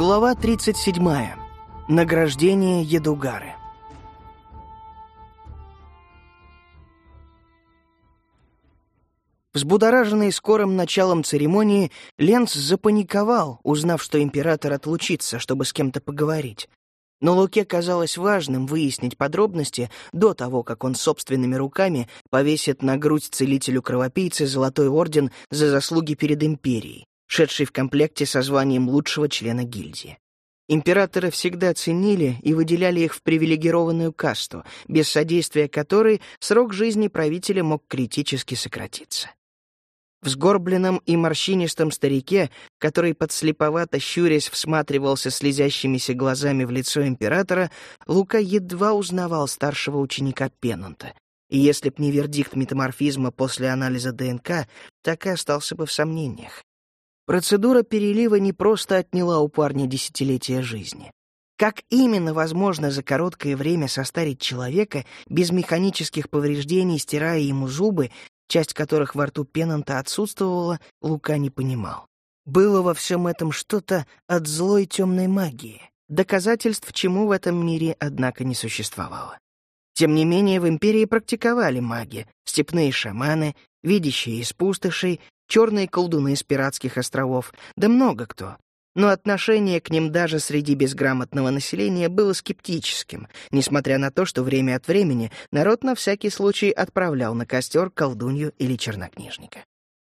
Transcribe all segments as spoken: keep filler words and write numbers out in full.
Глава тридцать седьмая. Награждение Едугары. Взбудораженный скорым началом церемонии, Ленц запаниковал, узнав, что император отлучится, чтобы с кем-то поговорить. Но Луке казалось важным выяснить подробности до того, как он собственными руками повесит на грудь целителю-кровопийце золотой орден за заслуги перед империей, шедший в комплекте со званием лучшего члена гильдии. Императоры всегда ценили и выделяли их в привилегированную касту, без содействия которой срок жизни правителя мог критически сократиться. В сгорбленном и морщинистом старике, который подслеповато щурясь всматривался слезящимися глазами в лицо императора, Лука едва узнавал старшего ученика Пеннанта, и если б не вердикт метаморфизма после анализа ДНК, так и остался бы в сомнениях. Процедура перелива не просто отняла у парня десятилетия жизни. Как именно возможно за короткое время состарить человека без механических повреждений, стирая ему зубы, часть которых во рту Пеннанта отсутствовала, Лука не понимал. Было во всем этом что-то от злой темной магии, доказательств чему в этом мире, однако, не существовало. Тем не менее, в империи практиковали маги, степные шаманы, видящие из пустошей, черные колдуны с пиратских островов, да много кто. Но отношение к ним даже среди безграмотного населения было скептическим, несмотря на то, что время от времени народ на всякий случай отправлял на костер колдунью или чернокнижника.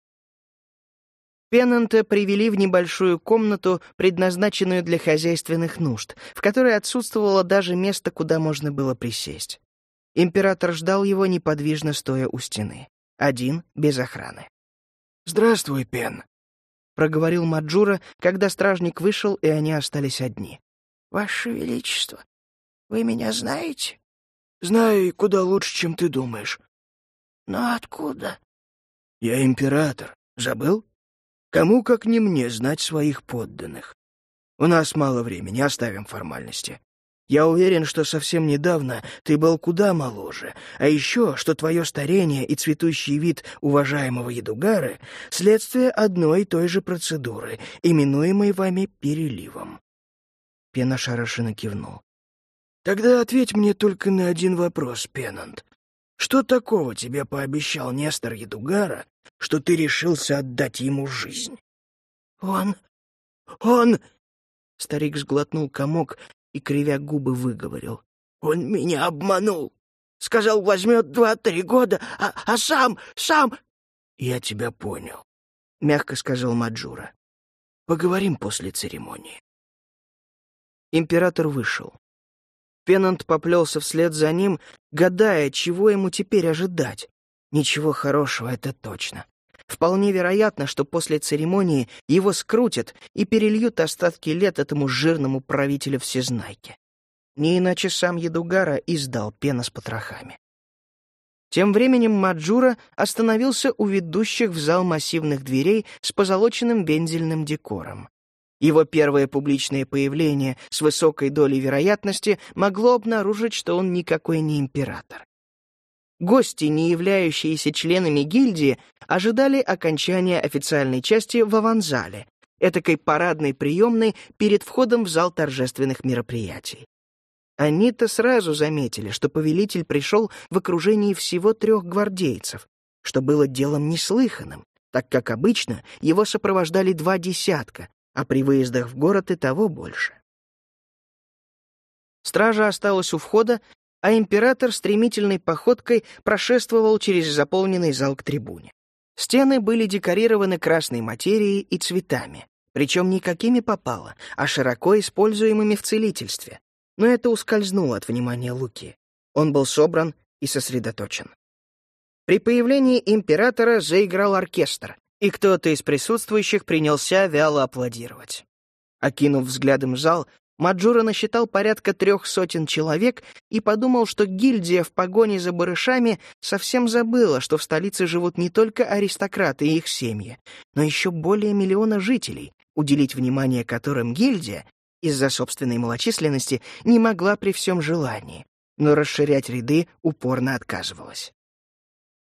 Пеннанта привели в небольшую комнату, предназначенную для хозяйственных нужд, в которой отсутствовало даже место, куда можно было присесть. Император ждал его, неподвижно стоя у стены, один, без охраны. «Здравствуй, Пен», — проговорил Маджура, когда стражник вышел, и они остались одни. «Ваше Величество, вы меня знаете?» «Знаю, и куда лучше, чем ты думаешь». «Но откуда?» «Я император. Забыл? Кому, как не мне, знать своих подданных? У нас мало времени, оставим формальности. Я уверен, что совсем недавно ты был куда моложе, а еще, что твое старение и цветущий вид уважаемого Едугары — следствие одной и той же процедуры, именуемой вами переливом». Пен ошарашенно кивнул. «Тогда ответь мне только на один вопрос, Пеннант. Что такого тебе пообещал Нестор Едугара, что ты решился отдать ему жизнь?» «Он... он...» Старик сглотнул комок и, кривя губы, выговорил. «Он меня обманул. Сказал, возьмет два-три года, а, а сам, сам...» «Я тебя понял», — мягко сказал Маджура. «Поговорим после церемонии». Император вышел. Пеннант поплелся вслед за ним, гадая, чего ему теперь ожидать. Ничего хорошего, это точно. Вполне вероятно, что после церемонии его скрутят и перельют остатки лет этому жирному правителю всезнайки. Не иначе сам Едугара и сдал Пена с потрохами. Тем временем Маджура остановился у ведущих в зал массивных дверей с позолоченным вензельным декором. Его первое публичное появление с высокой долей вероятности могло обнаружить, что он никакой не император. Гости, не являющиеся членами гильдии, ожидали окончания официальной части в аванзале, этакой парадной приемной перед входом в зал торжественных мероприятий. Они-то сразу заметили, что повелитель пришел в окружении всего трех гвардейцев, что было делом неслыханным, так как обычно его сопровождали два десятка, а при выездах в город и того больше. Стража осталась у входа, а император стремительной походкой прошествовал через заполненный зал к трибуне. Стены были декорированы красной материей и цветами, причем не какими попало, а широко используемыми в целительстве. Но это ускользнуло от внимания Луки. Он был собран и сосредоточен. При появлении императора заиграл оркестр, и кто-то из присутствующих принялся вяло аплодировать. Окинув взглядом зал, Маджура насчитал порядка трех сотен человек и подумал, что гильдия в погоне за барышами совсем забыла, что в столице живут не только аристократы и их семьи, но еще более миллиона жителей, уделить внимание которым гильдия, из-за собственной малочисленности, не могла при всем желании, но расширять ряды упорно отказывалась.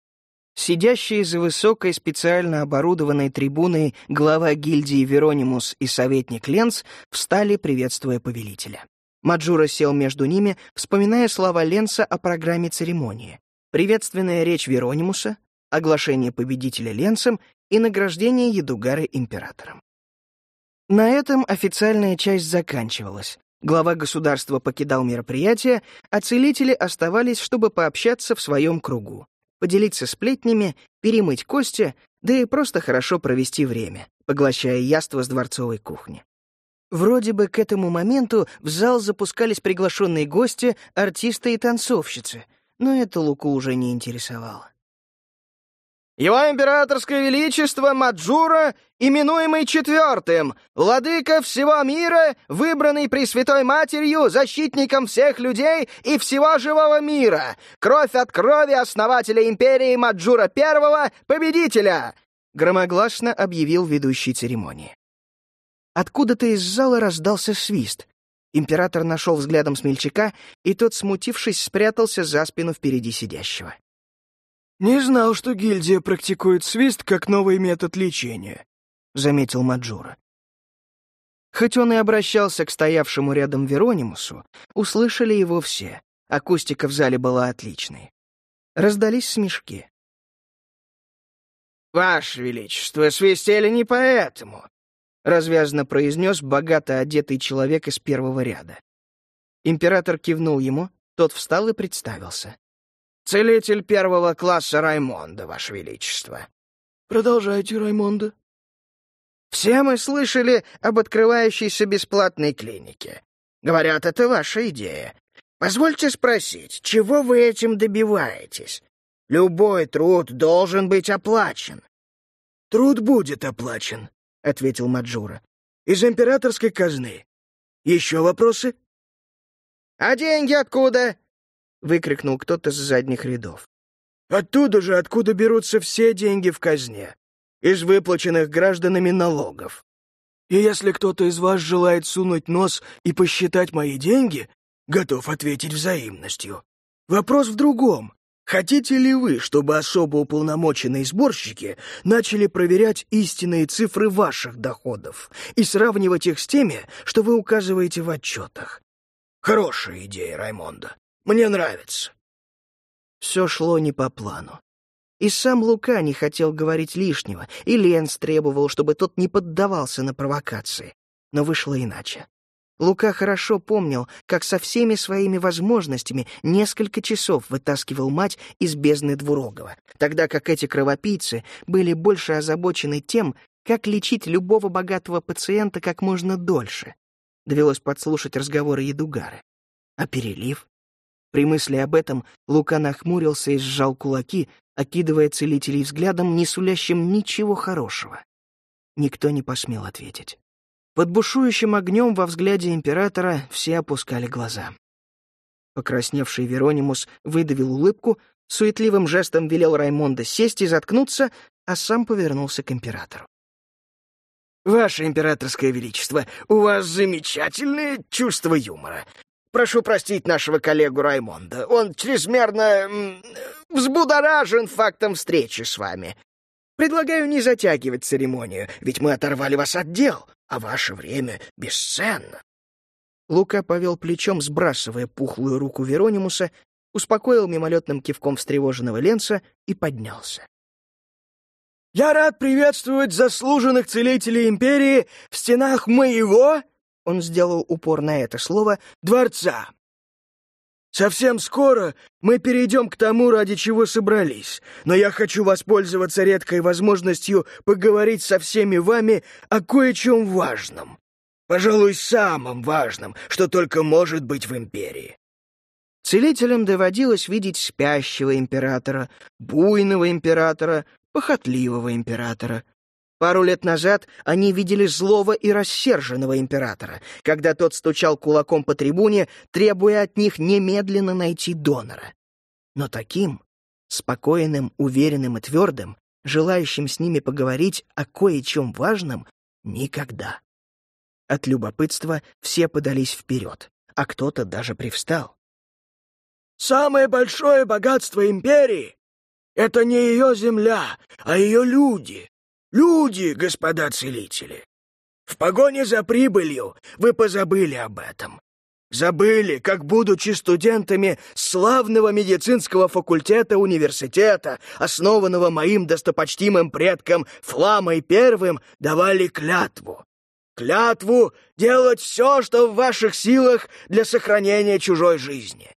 Сидящие за высокой специально оборудованной трибуной глава гильдии Веронимус и советник Ленц встали, приветствуя повелителя. Маджура сел между ними, вспоминая слова Ленца о программе церемонии. Приветственная речь Веронимуса, оглашение победителя Ленцем и награждение Едугары императором. На этом официальная часть заканчивалась. Глава государства покидал мероприятие, а целители оставались, чтобы пообщаться в своем кругу, поделиться сплетнями, перемыть кости, да и просто хорошо провести время, поглощая яства с дворцовой кухни. Вроде бы к этому моменту в зал запускались приглашенные гости, артисты и танцовщицы, но это Луку уже не интересовало. «Его императорское величество Маджура, именуемый четвертым, владыка всего мира, выбранный Пресвятой Матерью, защитником всех людей и всего живого мира, кровь от крови основателя империи Маджура Первого, победителя!» громогласно объявил ведущий церемонии. Откуда-то из зала раздался свист. Император нашел взглядом смельчака, и тот, смутившись, спрятался за спину впереди сидящего. «Не знал, что гильдия практикует свист как новый метод лечения», — заметил Маджура. Хоть он и обращался к стоявшему рядом Веронимусу, услышали его все. Акустика в зале была отличной. Раздались смешки. «Ваше Величество, свистели не поэтому», — развязно произнес богато одетый человек из первого ряда. Император кивнул ему, тот встал и представился. «Целитель первого класса Раймонда, Ваше Величество». «Продолжайте, Раймонда». «Все мы слышали об открывающейся бесплатной клинике. Говорят, это ваша идея. Позвольте спросить, чего вы этим добиваетесь? Любой труд должен быть оплачен». «Труд будет оплачен», — ответил Маджура. «Из императорской казны. Еще вопросы?» «А деньги откуда?» — выкрикнул кто-то с задних рядов. «Оттуда же, откуда берутся все деньги в казне, из выплаченных гражданами налогов. И если кто-то из вас желает сунуть нос и посчитать мои деньги, готов ответить взаимностью. Вопрос в другом. Хотите ли вы, чтобы особо уполномоченные сборщики начали проверять истинные цифры ваших доходов и сравнивать их с теми, что вы указываете в отчетах? Хорошая идея, Раймонда. Мне нравится». Все шло не по плану. И сам Лука не хотел говорить лишнего, и Ленц требовал, чтобы тот не поддавался на провокации. Но вышло иначе. Лука хорошо помнил, как со всеми своими возможностями несколько часов вытаскивал мать из бездны Двурогова, тогда как эти кровопийцы были больше озабочены тем, как лечить любого богатого пациента как можно дольше. Довелось подслушать разговоры Едугары. А перелив? При мысли об этом Лука нахмурился и сжал кулаки, окидывая целителей взглядом, не сулящим ничего хорошего. Никто не посмел ответить. Под бушующим огнем во взгляде императора все опускали глаза. Покрасневший Веронимус выдавил улыбку, суетливым жестом велел Раймонда сесть и заткнуться, а сам повернулся к императору. «Ваше императорское величество, у вас замечательное чувство юмора. Прошу простить нашего коллегу Раймонда. Он чрезмерно м, взбудоражен фактом встречи с вами. Предлагаю не затягивать церемонию, ведь мы оторвали вас от дел, а ваше время бесценно». Лука повел плечом, сбрасывая пухлую руку Веронимуса, успокоил мимолетным кивком встревоженного Ленца и поднялся. «Я рад приветствовать заслуженных целителей империи в стенах моего...» Он сделал упор на это слово «дворца». Совсем скоро мы перейдем к тому, ради чего собрались, но я хочу воспользоваться редкой возможностью поговорить со всеми вами о кое-чем важном. Пожалуй, самом важном, что только может быть в империи. Целителям доводилось видеть спящего императора, буйного императора, похотливого императора. Пару лет назад они видели злого и рассерженного императора, когда тот стучал кулаком по трибуне, требуя от них немедленно найти донора. Но таким, спокойным, уверенным и твердым, желающим с ними поговорить о кое-чем важном, никогда. От любопытства все подались вперед, а кто-то даже привстал. «Самое большое богатство империи Это не ее земля, а ее люди. Люди, господа целители. В погоне за прибылью вы позабыли об этом. Забыли, как, будучи студентами славного медицинского факультета университета, основанного моим достопочтимым предком Фламой Первым, давали клятву. Клятву делать все, что в ваших силах для сохранения чужой жизни.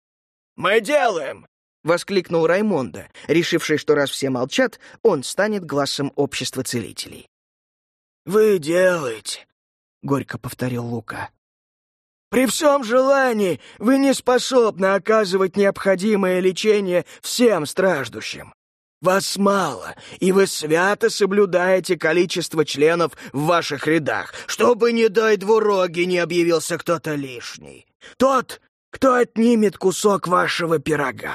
«Мы делаем!» — воскликнул Раймондо, решивший, что раз все молчат, он станет гласом общества целителей. «Вы делаете», — горько повторил Лука. «При всем желании вы не способны оказывать необходимое лечение всем страждущим. Вас мало, и вы свято соблюдаете количество членов в ваших рядах, чтобы, не дай двуроги, не объявился кто-то лишний. Тот, кто отнимет кусок вашего пирога.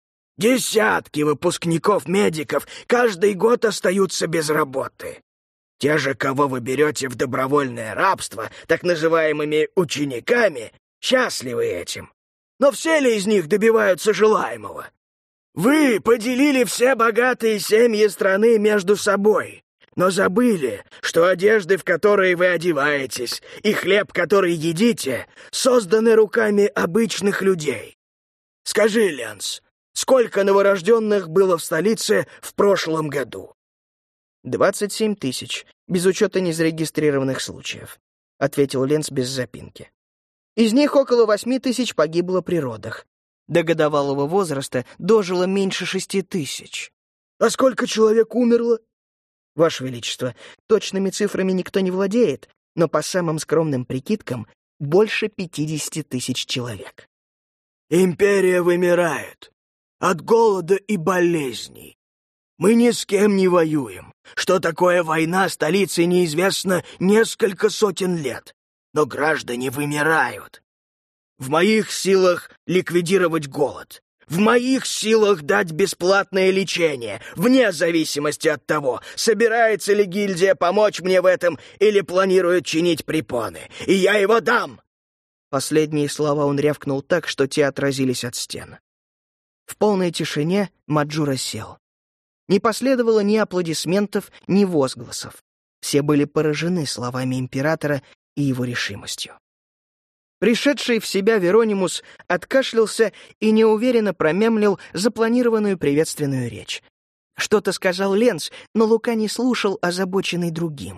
Десятки выпускников-медиков каждый год остаются без работы. Те же, кого вы берете в добровольное рабство, так называемыми учениками, счастливы этим. Но все ли из них добиваются желаемого? Вы поделили все богатые семьи страны между собой, но забыли, что одежды, в которые вы одеваетесь, и хлеб, который едите, созданы руками обычных людей. Скажи, Ленс, сколько новорожденных было в столице в прошлом году?» «Двадцать семь тысяч, без учета незарегистрированных случаев», — ответил Ленс без запинки. «Из них около восьми тысяч погибло при родах. До годовалого возраста дожило меньше шести тысяч». «А сколько человек умерло?» «Ваше Величество, точными цифрами никто не владеет, но по самым скромным прикидкам больше пятидесяти тысяч человек». «Империя вымирает от голода и болезней. Мы ни с кем не воюем. Что такое война, столице неизвестно несколько сотен лет. Но граждане вымирают. В моих силах ликвидировать голод. В моих силах дать бесплатное лечение, вне зависимости от того, собирается ли гильдия помочь мне в этом или планирует чинить препоны. И я его дам!» Последние слова он рявкнул так, что те отразились от стен. В полной тишине Маджура сел. Не последовало ни аплодисментов, ни возгласов. Все были поражены словами императора и его решимостью. Пришедший в себя Веронимус откашлялся и неуверенно промямлил запланированную приветственную речь. Что-то сказал Ленс, но Лука не слушал, озабоченный другим.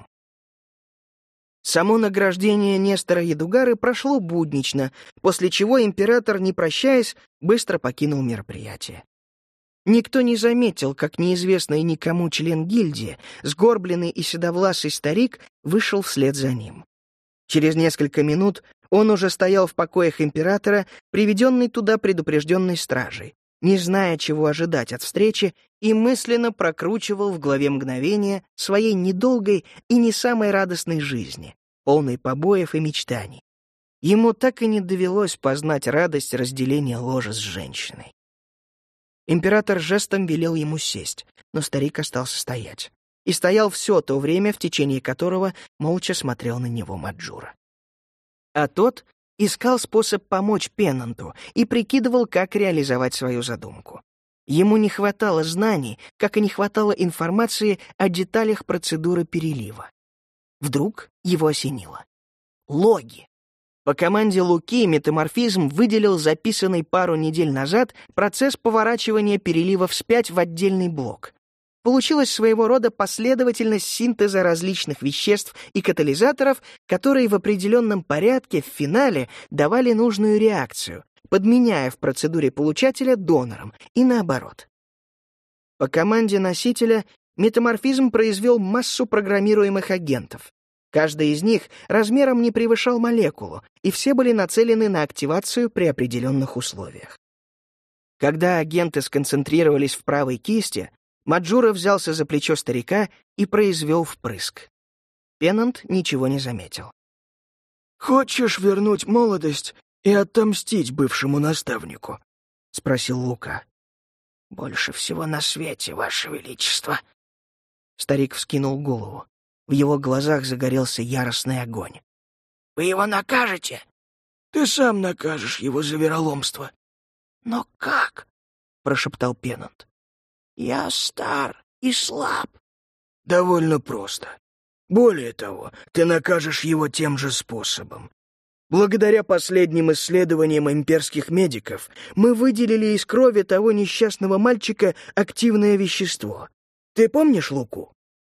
Само награждение Нестора Едугары прошло буднично, после чего император, не прощаясь, быстро покинул мероприятие. Никто не заметил, как неизвестный никому член гильдии, сгорбленный и седовласый старик, вышел вслед за ним. Через несколько минут он уже стоял в покоях императора, приведенный туда предупрежденной стражей, не зная, чего ожидать от встречи, и мысленно прокручивал в голове мгновения своей недолгой и не самой радостной жизни, полной побоев и мечтаний. Ему так и не довелось познать радость разделения ложа с женщиной. Император жестом велел ему сесть, но старик остался стоять. И стоял все то время, в течение которого молча смотрел на него Маджура. А тот искал способ помочь Пеннанту и прикидывал, как реализовать свою задумку. Ему не хватало знаний, как и не хватало информации о деталях процедуры перелива. Вдруг его осенило. Логи. По команде Луки метаморфизм выделил записанный пару недель назад процесс поворачивания перелива вспять в отдельный блок. Получилась своего рода последовательность синтеза различных веществ и катализаторов, которые в определенном порядке в финале давали нужную реакцию, подменяя в процедуре получателя донором и наоборот. По команде носителя метаморфизм произвел массу программируемых агентов. Каждый из них размером не превышал молекулу, и все были нацелены на активацию при определенных условиях. Когда агенты сконцентрировались в правой кисти, Маджура взялся за плечо старика и произвел впрыск. Пеннант ничего не заметил. «Хочешь вернуть молодость и отомстить бывшему наставнику?» — спросил Лука. «Больше всего на свете, Ваше Величество». Старик вскинул голову. В его глазах загорелся яростный огонь. «Вы его накажете?» «Ты сам накажешь его за вероломство». «Но как?» — прошептал Пеннант. Я стар и слаб. Довольно просто. Более того, ты накажешь его тем же способом. Благодаря последним исследованиям имперских медиков мы выделили из крови того несчастного мальчика активное вещество. Ты помнишь Луку?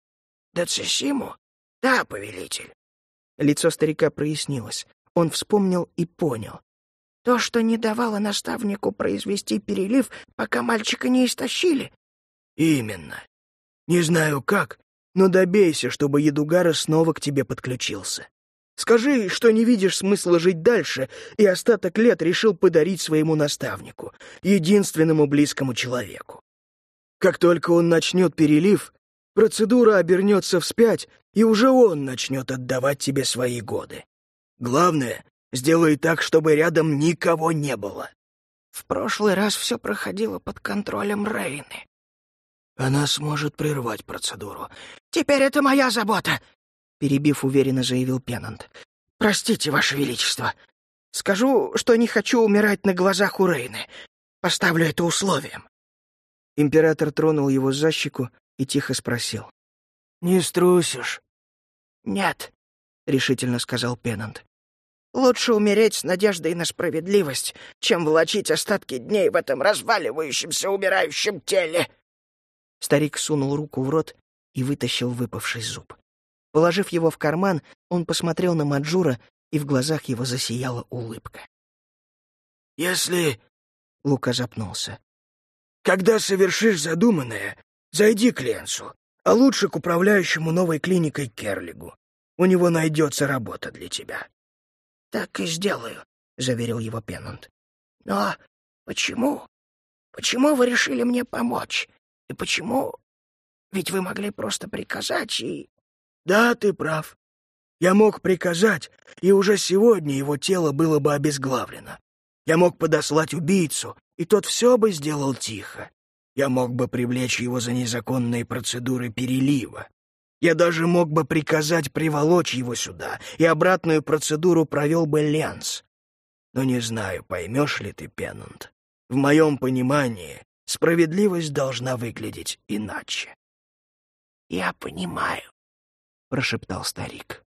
Децисиму? Да, повелитель. Лицо старика прояснилось. Он вспомнил и понял. То, что не давало наставнику произвести перелив, пока мальчика не истощили. Именно. Не знаю как, но добейся, чтобы Ядугара снова к тебе подключился. Скажи, что не видишь смысла жить дальше, и остаток лет решил подарить своему наставнику, единственному близкому человеку. Как только он начнет перелив, процедура обернется вспять, и уже он начнет отдавать тебе свои годы. Главное, сделай так, чтобы рядом никого не было. В прошлый раз все проходило под контролем Рейны. Она сможет прервать процедуру. Теперь это моя забота, перебив, уверенно заявил Пеннант. Простите, Ваше Величество. Скажу, что не хочу умирать на глазах у Рейны. Поставлю это условием. Император тронул его за щеку и тихо спросил. «Не струсишь?» «Нет», — решительно сказал Пеннант. «Лучше умереть с надеждой на справедливость, чем влачить остатки дней в этом разваливающемся, умирающем теле». Старик сунул руку в рот и вытащил выпавший зуб. Положив его в карман, он посмотрел на Маджура, и в глазах его засияла улыбка. «Если...» — Лука запнулся. «Когда совершишь задуманное, зайди к Ленсу, а лучше к управляющему новой клиникой Керлигу. У него найдется работа для тебя». «Так и сделаю», — заверил его Пеннант. «Но почему? Почему вы решили мне помочь? И почему? Ведь вы могли просто приказать и...» «Да, ты прав. Я мог приказать, и уже сегодня его тело было бы обезглавлено. Я мог подослать убийцу, и тот все бы сделал тихо. Я мог бы привлечь его за незаконные процедуры перелива. Я даже мог бы приказать приволочь его сюда, и обратную процедуру провел бы Ленс. Но не знаю, поймешь ли ты, Пеннант. В моем понимании справедливость должна выглядеть иначе». «Я понимаю», — прошептал старик.